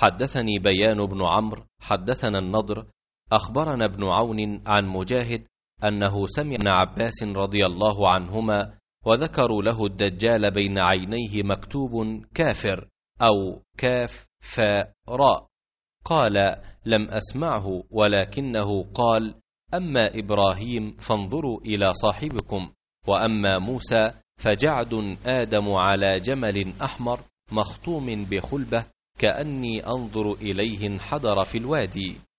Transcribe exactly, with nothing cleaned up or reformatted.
حدثني بيان بن عمرو حدثنا النضر أخبرنا ابن عون عن مجاهد أنه سمع ابن عباس رضي الله عنهما وذكروا له الدجال بين عينيه مكتوب كافر أو كاف فاء راء، قال لم أسمعه، ولكنه قال أما إبراهيم فانظروا إلى صاحبكم، وأما موسى فجعد آدم على جمل أحمر مخطوم بخلبة كأني أنظر إليه انحدر في الوادي.